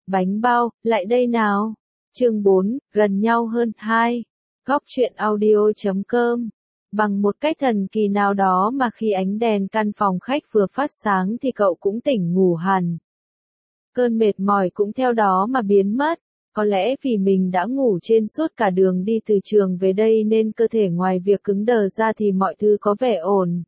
Bánh bao, lại đây nào. Chương 4, gần nhau hơn 2. Góc truyện audio.com. Bằng một cách thần kỳ nào đó mà khi ánh đèn căn phòng khách vừa phát sáng thì cậu cũng tỉnh ngủ hẳn. Cơn mệt mỏi cũng theo đó mà biến mất. Có lẽ vì mình đã ngủ trên suốt cả đường đi từ trường về đây nên cơ thể ngoài việc cứng đờ ra thì mọi thứ có vẻ ổn.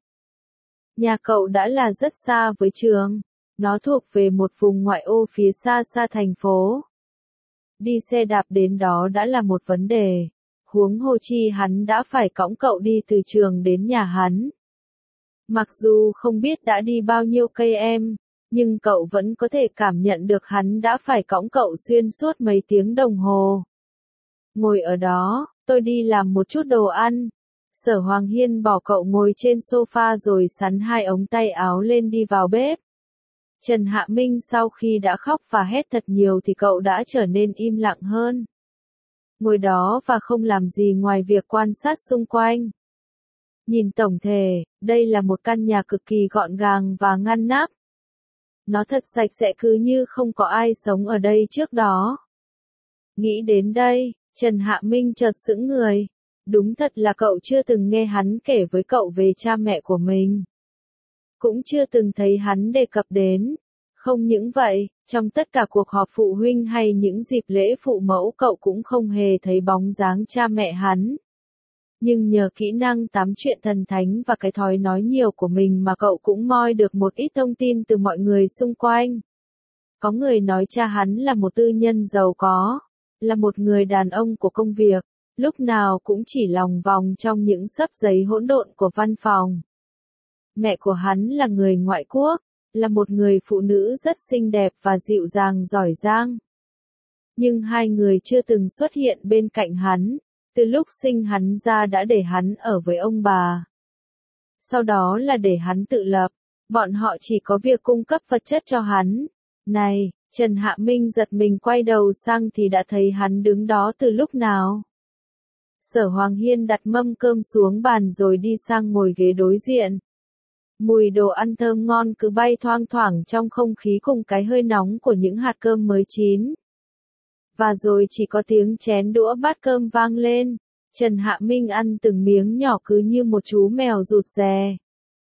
Nhà cậu đã là rất xa với trường. Nó thuộc về một vùng ngoại ô phía xa xa thành phố. Đi xe đạp đến đó đã là một vấn đề. Huống hồ chi hắn đã phải cõng cậu đi từ trường đến nhà hắn. Mặc dù không biết đã đi bao nhiêu cây nhưng cậu vẫn có thể cảm nhận được hắn đã phải cõng cậu xuyên suốt mấy tiếng đồng hồ. Ngồi ở đó, tôi đi làm một chút đồ ăn. Sở Hoàng Hiên bỏ cậu ngồi trên sofa rồi sắn hai ống tay áo lên đi vào bếp. Trần Hạ Minh sau khi đã khóc và hét thật nhiều thì cậu đã trở nên im lặng hơn. Ngồi đó và không làm gì ngoài việc quan sát xung quanh. Nhìn tổng thể, đây là một căn nhà cực kỳ gọn gàng và ngăn nắp. Nó thật sạch sẽ cứ như không có ai sống ở đây trước đó. Nghĩ đến đây, Trần Hạ Minh chợt sững người. Đúng thật là cậu chưa từng nghe hắn kể với cậu về cha mẹ của mình. Cũng chưa từng thấy hắn đề cập đến. Không những vậy, trong tất cả cuộc họp phụ huynh hay những dịp lễ phụ mẫu cậu cũng không hề thấy bóng dáng cha mẹ hắn. Nhưng nhờ kỹ năng tám chuyện thần thánh và cái thói nói nhiều của mình mà cậu cũng moi được một ít thông tin từ mọi người xung quanh. Có người nói cha hắn là một tư nhân giàu có, là một người đàn ông của công việc, lúc nào cũng chỉ lòng vòng trong những xấp giấy hỗn độn của văn phòng. Mẹ của hắn là người ngoại quốc, là một người phụ nữ rất xinh đẹp và dịu dàng giỏi giang. Nhưng hai người chưa từng xuất hiện bên cạnh hắn, từ lúc sinh hắn ra đã để hắn ở với ông bà. Sau đó là để hắn tự lập, bọn họ chỉ có việc cung cấp vật chất cho hắn. Này, Trần Hạ Minh giật mình quay đầu sang thì đã thấy hắn đứng đó từ lúc nào. Sở Hoàng Hiên đặt mâm cơm xuống bàn rồi đi sang ngồi ghế đối diện. Mùi đồ ăn thơm ngon cứ bay thoang thoảng trong không khí cùng cái hơi nóng của những hạt cơm mới chín. Và rồi chỉ có tiếng chén đũa bát cơm vang lên. Trần Hạ Minh ăn từng miếng nhỏ cứ như một chú mèo rụt rè.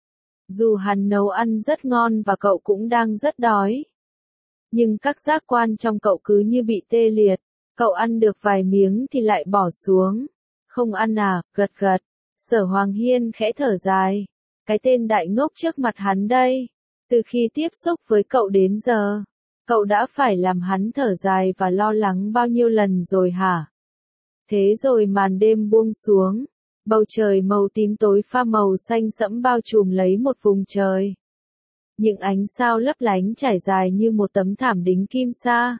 Dù hắn nấu ăn rất ngon và cậu cũng đang rất đói. Nhưng các giác quan trong cậu cứ như bị tê liệt. Cậu ăn được vài miếng thì lại bỏ xuống. Không ăn à, gật gật. Sở Hoàng Hiên khẽ thở dài. Cái tên đại ngốc trước mặt hắn đây. Từ khi tiếp xúc với cậu đến giờ, cậu đã phải làm hắn thở dài và lo lắng bao nhiêu lần rồi hả? Thế rồi màn đêm buông xuống. Bầu trời màu tím tối pha màu xanh sẫm bao trùm lấy một vùng trời. Những ánh sao lấp lánh trải dài như một tấm thảm đính kim sa.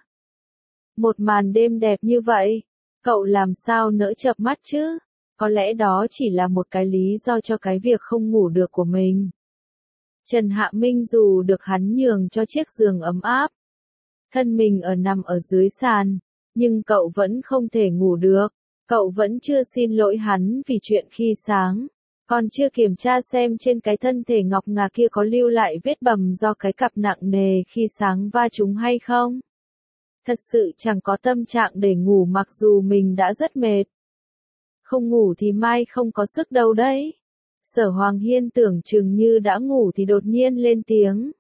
Một màn đêm đẹp như vậy, cậu làm sao nỡ chợp mắt chứ? Có lẽ đó chỉ là một cái lý do cho cái việc không ngủ được của mình. Trần Hạ Minh dù được hắn nhường cho chiếc giường ấm áp, thân mình nằm ở dưới sàn, nhưng cậu vẫn không thể ngủ được. Cậu vẫn chưa xin lỗi hắn vì chuyện khi sáng, còn chưa kiểm tra xem trên cái thân thể ngọc ngà kia có lưu lại vết bầm do cái cặp nặng nề khi sáng va trúng hay không. Thật sự chẳng có tâm trạng để ngủ mặc dù mình đã rất mệt. Không ngủ thì mai không có sức đâu đấy. Sở Hoàng Hiên tưởng chừng như đã ngủ thì đột nhiên lên tiếng.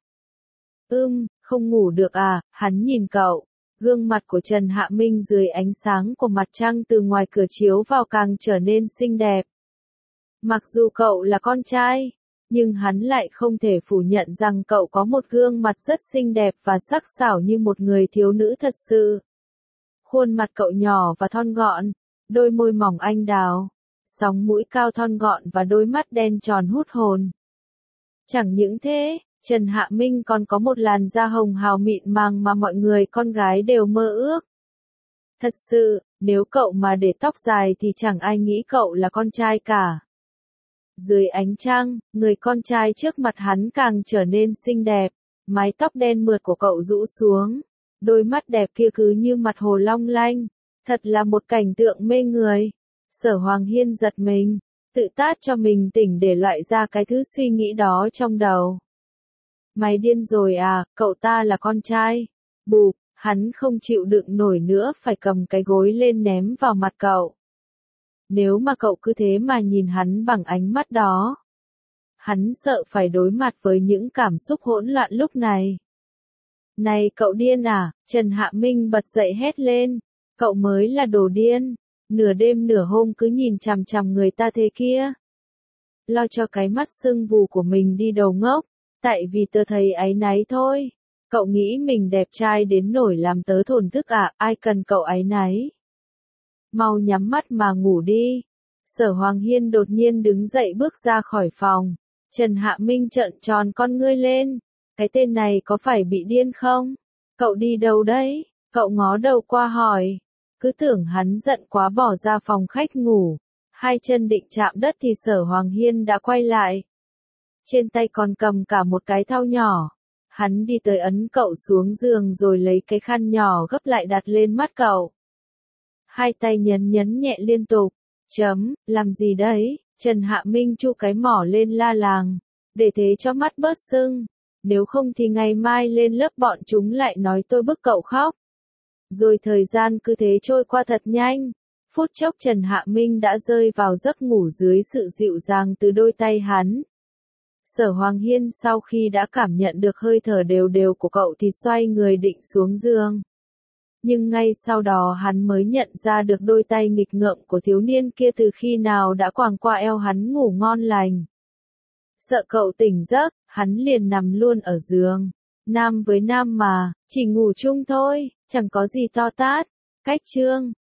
Không ngủ được à, hắn nhìn cậu. Gương mặt của Trần Hạ Minh dưới ánh sáng của mặt trăng từ ngoài cửa chiếu vào càng trở nên xinh đẹp. Mặc dù cậu là con trai, nhưng hắn lại không thể phủ nhận rằng cậu có một gương mặt rất xinh đẹp và sắc sảo như một người thiếu nữ thật sự. Khuôn mặt cậu nhỏ và thon gọn, đôi môi mỏng anh đào, sóng mũi cao thon gọn và đôi mắt đen tròn hút hồn. Chẳng những thế, Trần Hạ Minh còn có một làn da hồng hào mịn màng mà mọi người con gái đều mơ ước. Thật sự, nếu cậu mà để tóc dài thì chẳng ai nghĩ cậu là con trai cả. Dưới ánh trăng, người con trai trước mặt hắn càng trở nên xinh đẹp, mái tóc đen mượt của cậu rũ xuống, đôi mắt đẹp kia cứ như mặt hồ long lanh, thật là một cảnh tượng mê người. Sở Hoàng Hiên giật mình, tự tát cho mình tỉnh để loại ra cái thứ suy nghĩ đó trong đầu. Mày điên rồi à, cậu ta là con trai. Bụp, Hắn không chịu đựng nổi nữa phải cầm cái gối lên ném vào mặt cậu. Nếu mà cậu cứ thế mà nhìn hắn bằng ánh mắt đó, hắn sợ phải đối mặt với những cảm xúc hỗn loạn lúc này. Này cậu điên à, Trần Hạ Minh bật dậy hét lên, cậu mới là đồ điên, nửa đêm nửa hôm cứ nhìn chằm chằm người ta thế kia. Lo cho cái mắt sưng vù của mình đi đầu ngốc, tại vì tớ thấy áy náy thôi. Cậu nghĩ mình đẹp trai đến nổi làm tớ thổn thức à, ai cần cậu áy náy. Mau nhắm mắt mà ngủ đi. Sở Hoàng Hiên đột nhiên đứng dậy bước ra khỏi phòng. Trần Hạ Minh trợn tròn con ngươi lên. Cái tên này có phải bị điên không? Cậu đi đâu đấy? Cậu ngó đầu qua hỏi. Cứ tưởng hắn giận quá bỏ ra phòng khách ngủ. Hai chân định chạm đất thì Sở Hoàng Hiên đã quay lại. Trên tay còn cầm cả một cái thau nhỏ. Hắn đi tới ấn cậu xuống giường rồi lấy cái khăn nhỏ gấp lại đặt lên mắt cậu. Hai tay nhấn nhẹ liên tục. Làm gì đấy? Trần Hạ Minh chu cái mỏ lên la làng. Để thế cho mắt bớt sưng. Nếu không thì ngày mai lên lớp bọn chúng lại nói tôi bức cậu khóc. Rồi thời gian cứ thế trôi qua thật nhanh. Phút chốc Trần Hạ Minh đã rơi vào giấc ngủ dưới sự dịu dàng từ đôi tay hắn. Sở Hoàng Hiên sau khi đã cảm nhận được hơi thở đều đều của cậu thì xoay người định xuống giường. Nhưng ngay sau đó hắn mới nhận ra được đôi tay nghịch ngợm của thiếu niên kia từ khi nào đã quàng qua eo hắn ngủ ngon lành. Sợ cậu tỉnh giấc, hắn liền nằm luôn ở giường. Nam với nam mà, chỉ ngủ chung thôi, chẳng có gì to tát. Cách chương